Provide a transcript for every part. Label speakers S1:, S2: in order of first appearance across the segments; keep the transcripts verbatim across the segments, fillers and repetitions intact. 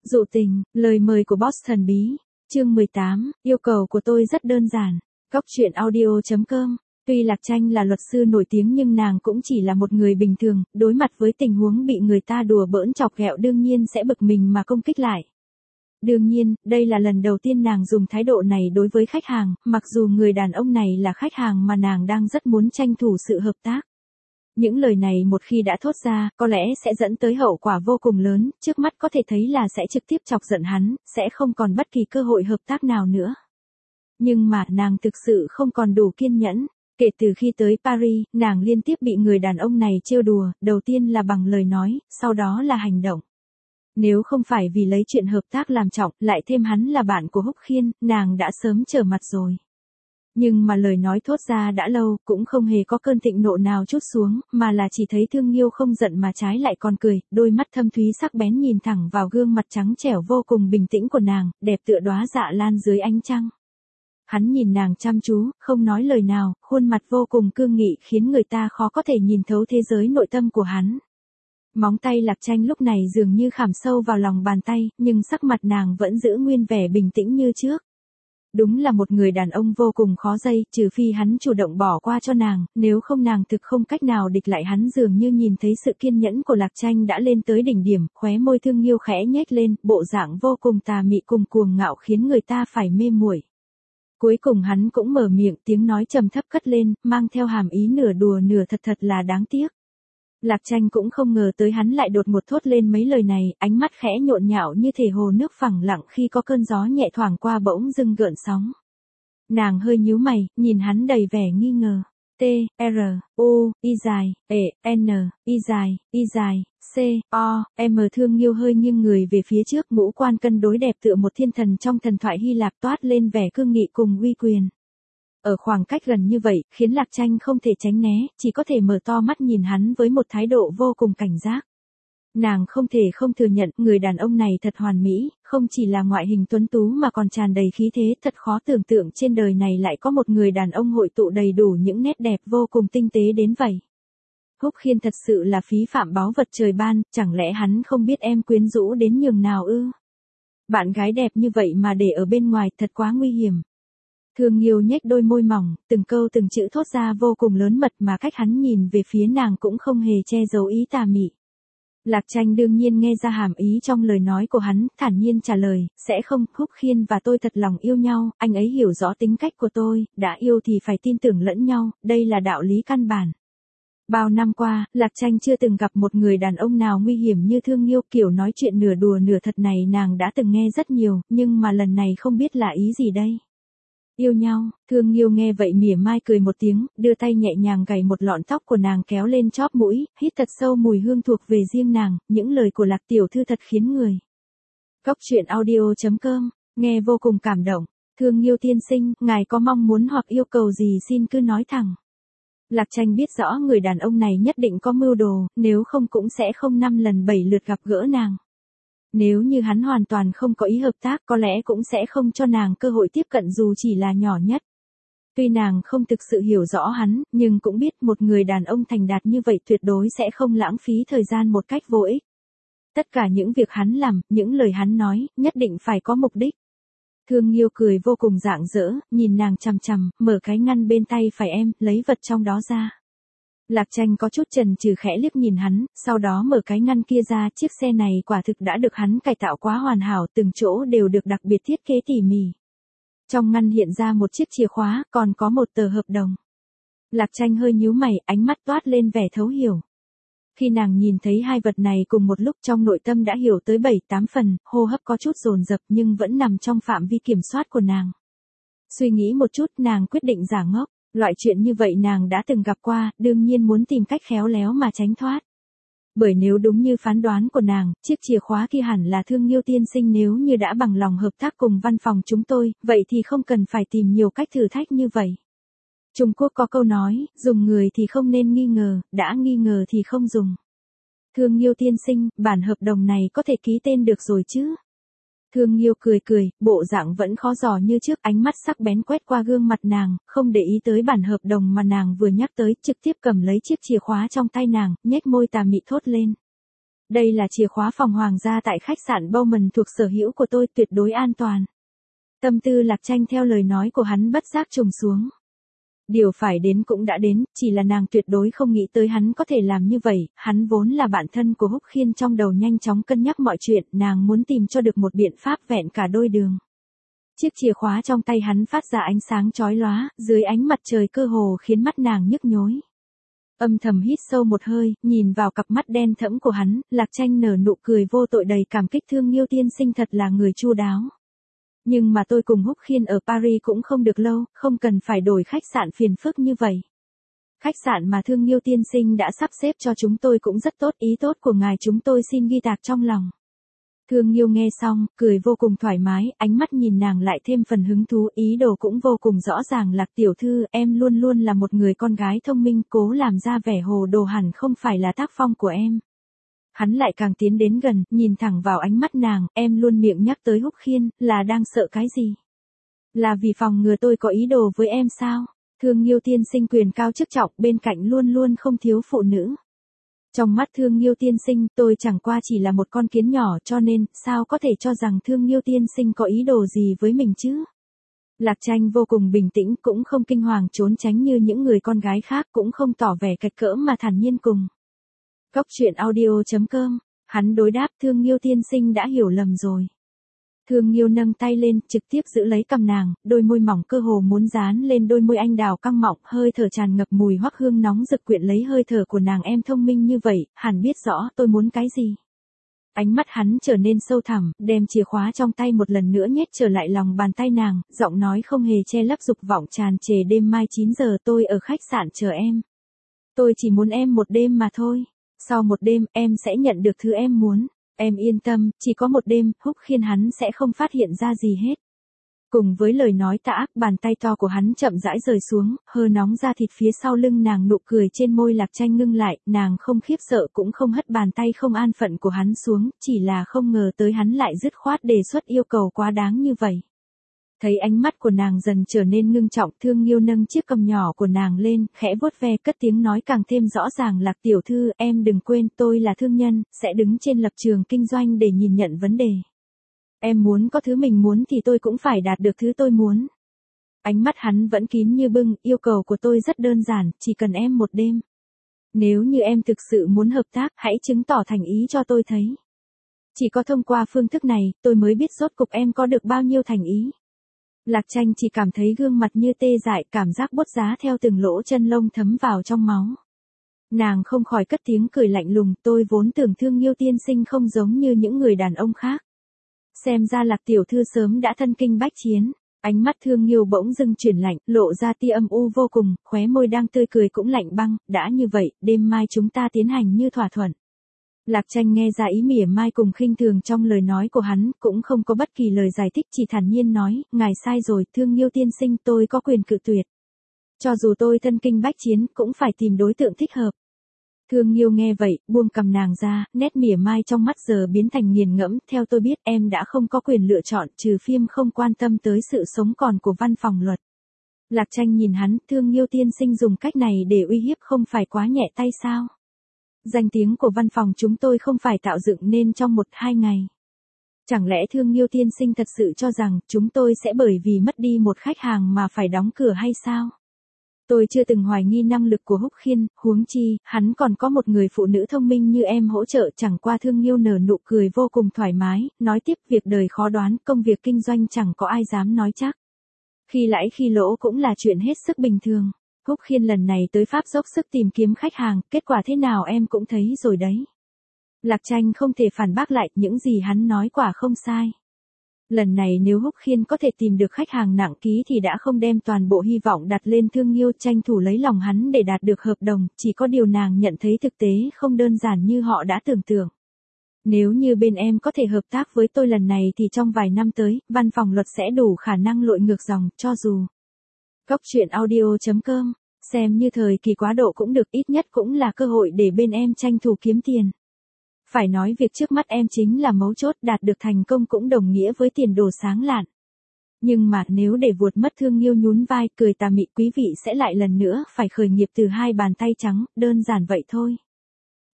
S1: Dụ tình, lời mời của boss thần bí. Chương mười tám, yêu cầu của tôi rất đơn giản. Góc truyện audio chấm com. Tuy Lạc Tranh là luật sư nổi tiếng nhưng nàng cũng chỉ là một người bình thường, đối mặt với tình huống bị người ta đùa bỡn chọc ghẹo đương nhiên sẽ bực mình mà công kích lại. Đương nhiên, đây là lần đầu tiên nàng dùng thái độ này đối với khách hàng, mặc dù người đàn ông này là khách hàng mà nàng đang rất muốn tranh thủ sự hợp tác. Những lời này một khi đã thốt ra, có lẽ sẽ dẫn tới hậu quả vô cùng lớn, trước mắt có thể thấy là sẽ trực tiếp chọc giận hắn, sẽ không còn bất kỳ cơ hội hợp tác nào nữa. Nhưng mà nàng thực sự không còn đủ kiên nhẫn. Kể từ khi tới Paris, nàng liên tiếp bị người đàn ông này trêu đùa, đầu tiên là bằng lời nói, sau đó là hành động. Nếu không phải vì lấy chuyện hợp tác làm trọng, lại thêm hắn là bạn của Húc Khiên, nàng đã sớm trở mặt rồi. Nhưng mà lời nói thốt ra đã lâu, cũng không hề có cơn thịnh nộ nào trút xuống, mà là chỉ thấy Thương Nghiêu không giận mà trái lại còn cười, đôi mắt thâm thúy sắc bén nhìn thẳng vào gương mặt trắng trẻo vô cùng bình tĩnh của nàng, đẹp tựa đóa dạ lan dưới ánh trăng. Hắn nhìn nàng chăm chú, không nói lời nào, khuôn mặt vô cùng cương nghị khiến người ta khó có thể nhìn thấu thế giới nội tâm của hắn. Móng tay Lạc Tranh lúc này dường như khảm sâu vào lòng bàn tay, nhưng sắc mặt nàng vẫn giữ nguyên vẻ bình tĩnh như trước. Đúng là một người đàn ông vô cùng khó dây, trừ phi hắn chủ động bỏ qua cho nàng, nếu không nàng thực không cách nào địch lại hắn. Dường như nhìn thấy sự kiên nhẫn của Lạc Tranh đã lên tới đỉnh điểm, khóe môi Thương Nghiêu khẽ nhếch lên, bộ dạng vô cùng tà mị cùng cuồng ngạo khiến người ta phải mê muội. Cuối cùng hắn cũng mở miệng, tiếng nói trầm thấp cất lên, mang theo hàm ý nửa đùa nửa thật, thật là đáng tiếc. Lạc Tranh cũng không ngờ tới hắn lại đột một thốt lên mấy lời này, ánh mắt khẽ nhộn nhạo như thể hồ nước phẳng lặng khi có cơn gió nhẹ thoảng qua bỗng dưng gợn sóng. Nàng hơi nhíu mày, nhìn hắn đầy vẻ nghi ngờ. T, R, U, Y dài, E, N, Y dài, Y dài, C, O, M. Thương Nghiêu hơi nghiêng người về phía trước, ngũ quan cân đối đẹp tựa một thiên thần trong thần thoại Hy Lạp, toát lên vẻ cương nghị cùng uy quyền. Ở khoảng cách gần như vậy, khiến Lạc Tranh không thể tránh né, chỉ có thể mở to mắt nhìn hắn với một thái độ vô cùng cảnh giác. Nàng không thể không thừa nhận, người đàn ông này thật hoàn mỹ, không chỉ là ngoại hình tuấn tú mà còn tràn đầy khí thế, thật khó tưởng tượng trên đời này lại có một người đàn ông hội tụ đầy đủ những nét đẹp vô cùng tinh tế đến vậy. Húc Khiên thật sự là phí phạm báu vật trời ban, chẳng lẽ hắn không biết em quyến rũ đến nhường nào ư? Bạn gái đẹp như vậy mà để ở bên ngoài thật quá nguy hiểm. Thương Nghiêu nhếch đôi môi mỏng, từng câu từng chữ thốt ra vô cùng lớn mật mà cách hắn nhìn về phía nàng cũng không hề che giấu ý tà mị. Lạc Tranh đương nhiên nghe ra hàm ý trong lời nói của hắn, thản nhiên trả lời, sẽ không, Húc Khiên và tôi thật lòng yêu nhau, anh ấy hiểu rõ tính cách của tôi, đã yêu thì phải tin tưởng lẫn nhau, đây là đạo lý căn bản. Bao năm qua, Lạc Tranh chưa từng gặp một người đàn ông nào nguy hiểm như Thương Nghiêu, kiểu nói chuyện nửa đùa nửa thật này nàng đã từng nghe rất nhiều, nhưng mà lần này không biết là ý gì đây. Yêu nhau, Thương Nghiêu nghe vậy mỉa mai cười một tiếng, đưa tay nhẹ nhàng gảy một lọn tóc của nàng kéo lên chóp mũi, hít thật sâu mùi hương thuộc về riêng nàng, những lời của Lạc tiểu thư thật khiến người. Góc truyện audio chấm com, nghe vô cùng cảm động. Thương Nghiêu tiên sinh, ngài có mong muốn hoặc yêu cầu gì xin cứ nói thẳng. Lạc Tranh biết rõ người đàn ông này nhất định có mưu đồ, nếu không cũng sẽ không năm lần bảy lượt gặp gỡ nàng. Nếu như hắn hoàn toàn không có ý hợp tác, có lẽ cũng sẽ không cho nàng cơ hội tiếp cận dù chỉ là nhỏ nhất. Tuy nàng không thực sự hiểu rõ hắn, nhưng cũng biết một người đàn ông thành đạt như vậy tuyệt đối sẽ không lãng phí thời gian một cách vô ích. Tất cả những việc hắn làm, những lời hắn nói, nhất định phải có mục đích. Thương Nghiêu cười vô cùng rạng rỡ, nhìn nàng chằm chằm, mở cái ngăn bên tay phải em, lấy vật trong đó ra. Lạc Tranh có chút chần chừ khẽ liếc nhìn hắn, sau đó mở cái ngăn kia ra, chiếc xe này quả thực đã được hắn cải tạo quá hoàn hảo, từng chỗ đều được đặc biệt thiết kế tỉ mỉ. Trong ngăn hiện ra một chiếc chìa khóa, còn có một tờ hợp đồng. Lạc Tranh hơi nhíu mày, ánh mắt toát lên vẻ thấu hiểu. Khi nàng nhìn thấy hai vật này cùng một lúc trong nội tâm đã hiểu tới bảy tám phần, hô hấp có chút dồn dập nhưng vẫn nằm trong phạm vi kiểm soát của nàng. Suy nghĩ một chút, nàng quyết định giả ngốc. Loại chuyện như vậy nàng đã từng gặp qua, đương nhiên muốn tìm cách khéo léo mà tránh thoát. Bởi nếu đúng như phán đoán của nàng, chiếc chìa khóa kia hẳn là Thương Nghiêu tiên sinh, nếu như đã bằng lòng hợp tác cùng văn phòng chúng tôi, vậy thì không cần phải tìm nhiều cách thử thách như vậy. Trung Quốc có câu nói, dùng người thì không nên nghi ngờ, đã nghi ngờ thì không dùng. Thương Nghiêu tiên sinh, bản hợp đồng này có thể ký tên được rồi chứ? Thương Nghiêu cười cười, bộ dạng vẫn khó dò như trước, ánh mắt sắc bén quét qua gương mặt nàng, không để ý tới bản hợp đồng mà nàng vừa nhắc tới, trực tiếp cầm lấy chiếc chìa khóa trong tay nàng, nhếch môi tà mị thốt lên. Đây là chìa khóa phòng hoàng gia tại khách sạn Bowman thuộc sở hữu của tôi, tuyệt đối an toàn. Tâm tư Lạc Tranh theo lời nói của hắn bất giác trùng xuống. Điều phải đến cũng đã đến, chỉ là nàng tuyệt đối không nghĩ tới hắn có thể làm như vậy, hắn vốn là bạn thân của Húc Khiên, trong đầu nhanh chóng cân nhắc mọi chuyện, nàng muốn tìm cho được một biện pháp vẹn cả đôi đường. Chiếc chìa khóa trong tay hắn phát ra ánh sáng chói lóa, dưới ánh mặt trời cơ hồ khiến mắt nàng nhức nhối. Âm thầm hít sâu một hơi, nhìn vào cặp mắt đen thẫm của hắn, Lạc Tranh nở nụ cười vô tội đầy cảm kích, Thương Nghiêu tiên sinh thật là người chu đáo. Nhưng mà tôi cùng Húc Khiên ở Paris cũng không được lâu, không cần phải đổi khách sạn phiền phức như vậy. Khách sạn mà Thương Nghiêu tiên sinh đã sắp xếp cho chúng tôi cũng rất tốt, ý tốt của ngài chúng tôi xin ghi tạc trong lòng. Thương Nghiêu nghe xong, cười vô cùng thoải mái, ánh mắt nhìn nàng lại thêm phần hứng thú, ý đồ cũng vô cùng rõ ràng. Lạc tiểu thư, em luôn luôn là một người con gái thông minh, cố làm ra vẻ hồ đồ hẳn không phải là tác phong của em. Hắn lại càng tiến đến gần, nhìn thẳng vào ánh mắt nàng, em luôn miệng nhắc tới Húc Khiên, là đang sợ cái gì? Là vì phòng ngừa tôi có ý đồ với em sao? Thương Nghiêu tiên sinh quyền cao chức trọng, bên cạnh luôn luôn không thiếu phụ nữ. Trong mắt Thương Nghiêu tiên sinh, tôi chẳng qua chỉ là một con kiến nhỏ, cho nên, sao có thể cho rằng Thương Nghiêu tiên sinh có ý đồ gì với mình chứ? Lạc Tranh vô cùng bình tĩnh, cũng không kinh hoàng trốn tránh như những người con gái khác, cũng không tỏ vẻ cạch cỡ mà thản nhiên cùng. Cốc truyện audio chấm com, hắn đối đáp, Thương Nghiêu tiên sinh đã hiểu lầm rồi. Thương Nghiêu nâng tay lên, trực tiếp giữ lấy cằm nàng, đôi môi mỏng cơ hồ muốn dán lên đôi môi anh đào căng mọng, hơi thở tràn ngập mùi hoắc hương nóng rực quyện lấy hơi thở của nàng. Em thông minh như vậy, hẳn biết rõ tôi muốn cái gì. Ánh mắt hắn trở nên sâu thẳm, đem chìa khóa trong tay một lần nữa nhét trở lại lòng bàn tay nàng, giọng nói không hề che lấp dục vọng tràn trề. Đêm mai chín giờ tôi ở khách sạn chờ em. Tôi chỉ muốn em một đêm mà thôi. Sau một đêm, em sẽ nhận được thứ em muốn. Em yên tâm, chỉ có một đêm, Húc Khiên hắn sẽ không phát hiện ra gì hết. Cùng với lời nói tà ác, bàn tay to của hắn chậm rãi rời xuống, hơ nóng ra thịt phía sau lưng nàng, nụ cười trên môi Lạc Tranh ngưng lại, nàng không khiếp sợ cũng không hất bàn tay không an phận của hắn xuống, chỉ là không ngờ tới hắn lại dứt khoát đề xuất yêu cầu quá đáng như vậy. Thấy ánh mắt của nàng dần trở nên ngưng trọng, Thương Nghiêu nâng chiếc cằm nhỏ của nàng lên, khẽ vuốt ve, cất tiếng nói càng thêm rõ ràng. Lạc tiểu thư, em đừng quên, tôi là thương nhân, sẽ đứng trên lập trường kinh doanh để nhìn nhận vấn đề. Em muốn có thứ mình muốn thì tôi cũng phải đạt được thứ tôi muốn. Ánh mắt hắn vẫn kín như bưng, yêu cầu của tôi rất đơn giản, chỉ cần em một đêm. Nếu như em thực sự muốn hợp tác, hãy chứng tỏ thành ý cho tôi thấy. Chỉ có thông qua phương thức này, tôi mới biết rốt cục em có được bao nhiêu thành ý. Lạc Tranh chỉ cảm thấy gương mặt như tê dại, cảm giác bốt giá theo từng lỗ chân lông thấm vào trong máu. Nàng không khỏi cất tiếng cười lạnh lùng, tôi vốn tưởng Thương Nghiêu tiên sinh không giống như những người đàn ông khác. Xem ra Lạc tiểu thư sớm đã thân kinh bách chiến. Ánh mắt Thương Nghiêu bỗng dưng chuyển lạnh, lộ ra tia âm u vô cùng, khóe môi đang tươi cười cũng lạnh băng. Đã như vậy, đêm mai chúng ta tiến hành như thỏa thuận. Lạc Tranh nghe ra ý mỉa mai cùng khinh thường trong lời nói của hắn, cũng không có bất kỳ lời giải thích, chỉ thản nhiên nói, ngài sai rồi, Thương Nghiêu tiên sinh, tôi có quyền cự tuyệt. Cho dù tôi thân kinh bách chiến, cũng phải tìm đối tượng thích hợp. Thương Nghiêu nghe vậy, buông cầm nàng ra, nét mỉa mai trong mắt giờ biến thành nghiền ngẫm, theo tôi biết em đã không có quyền lựa chọn, trừ phim không quan tâm tới sự sống còn của văn phòng luật. Lạc Tranh nhìn hắn, Thương Nghiêu tiên sinh dùng cách này để uy hiếp không phải quá nhẹ tay sao? Danh tiếng của văn phòng chúng tôi không phải tạo dựng nên trong một hai ngày. Chẳng lẽ Thương Nghiêu tiên sinh thật sự cho rằng chúng tôi sẽ bởi vì mất đi một khách hàng mà phải đóng cửa hay sao? Tôi chưa từng hoài nghi năng lực của Húc Khiên, huống chi, hắn còn có một người phụ nữ thông minh như em hỗ trợ. Chẳng qua Thương Nghiêu nở nụ cười vô cùng thoải mái, nói tiếp, việc đời khó đoán, công việc kinh doanh chẳng có ai dám nói chắc. Khi lãi khi lỗ cũng là chuyện hết sức bình thường. Húc Khiên lần này tới Pháp dốc sức tìm kiếm khách hàng, kết quả thế nào em cũng thấy rồi đấy. Lạc Tranh không thể phản bác lại, những gì hắn nói quả không sai. Lần này nếu Húc Khiên có thể tìm được khách hàng nặng ký thì đã không đem toàn bộ hy vọng đặt lên Thương Nghiêu, tranh thủ lấy lòng hắn để đạt được hợp đồng, chỉ có điều nàng nhận thấy thực tế không đơn giản như họ đã tưởng tượng. Nếu như bên em có thể hợp tác với tôi lần này thì trong vài năm tới, văn phòng luật sẽ đủ khả năng lội ngược dòng, cho dù. Cốc truyện audio chấm com, xem như thời kỳ quá độ cũng được, ít nhất cũng là cơ hội để bên em tranh thủ kiếm tiền. Phải nói việc trước mắt em chính là mấu chốt, đạt được thành công cũng đồng nghĩa với tiền đồ sáng lạn. Nhưng mà nếu để vuột mất Thương Nghiêu nhún vai, cười tà mị, quý vị sẽ lại lần nữa phải khởi nghiệp từ hai bàn tay trắng, đơn giản vậy thôi.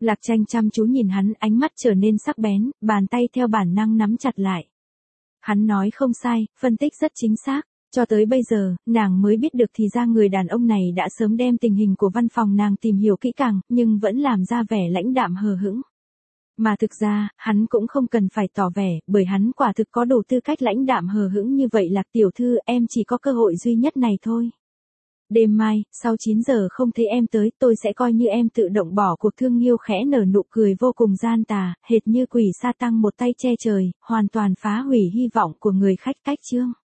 S1: Lạc Tranh chăm chú nhìn hắn, ánh mắt trở nên sắc bén, bàn tay theo bản năng nắm chặt lại. Hắn nói không sai, phân tích rất chính xác. Cho tới bây giờ, nàng mới biết được thì ra người đàn ông này đã sớm đem tình hình của văn phòng nàng tìm hiểu kỹ càng, nhưng vẫn làm ra vẻ lãnh đạm hờ hững. Mà thực ra, hắn cũng không cần phải tỏ vẻ, bởi hắn quả thực có đủ tư cách lãnh đạm hờ hững như vậy. Lạc tiểu thư, em chỉ có cơ hội duy nhất này thôi. Đêm mai, sau chín giờ không thấy em tới, tôi sẽ coi như em tự động bỏ cuộc. Thương Nghiêu khẽ nở nụ cười vô cùng gian tà, hệt như quỷ sa tăng một tay che trời, hoàn toàn phá hủy hy vọng của người khách. Cách chương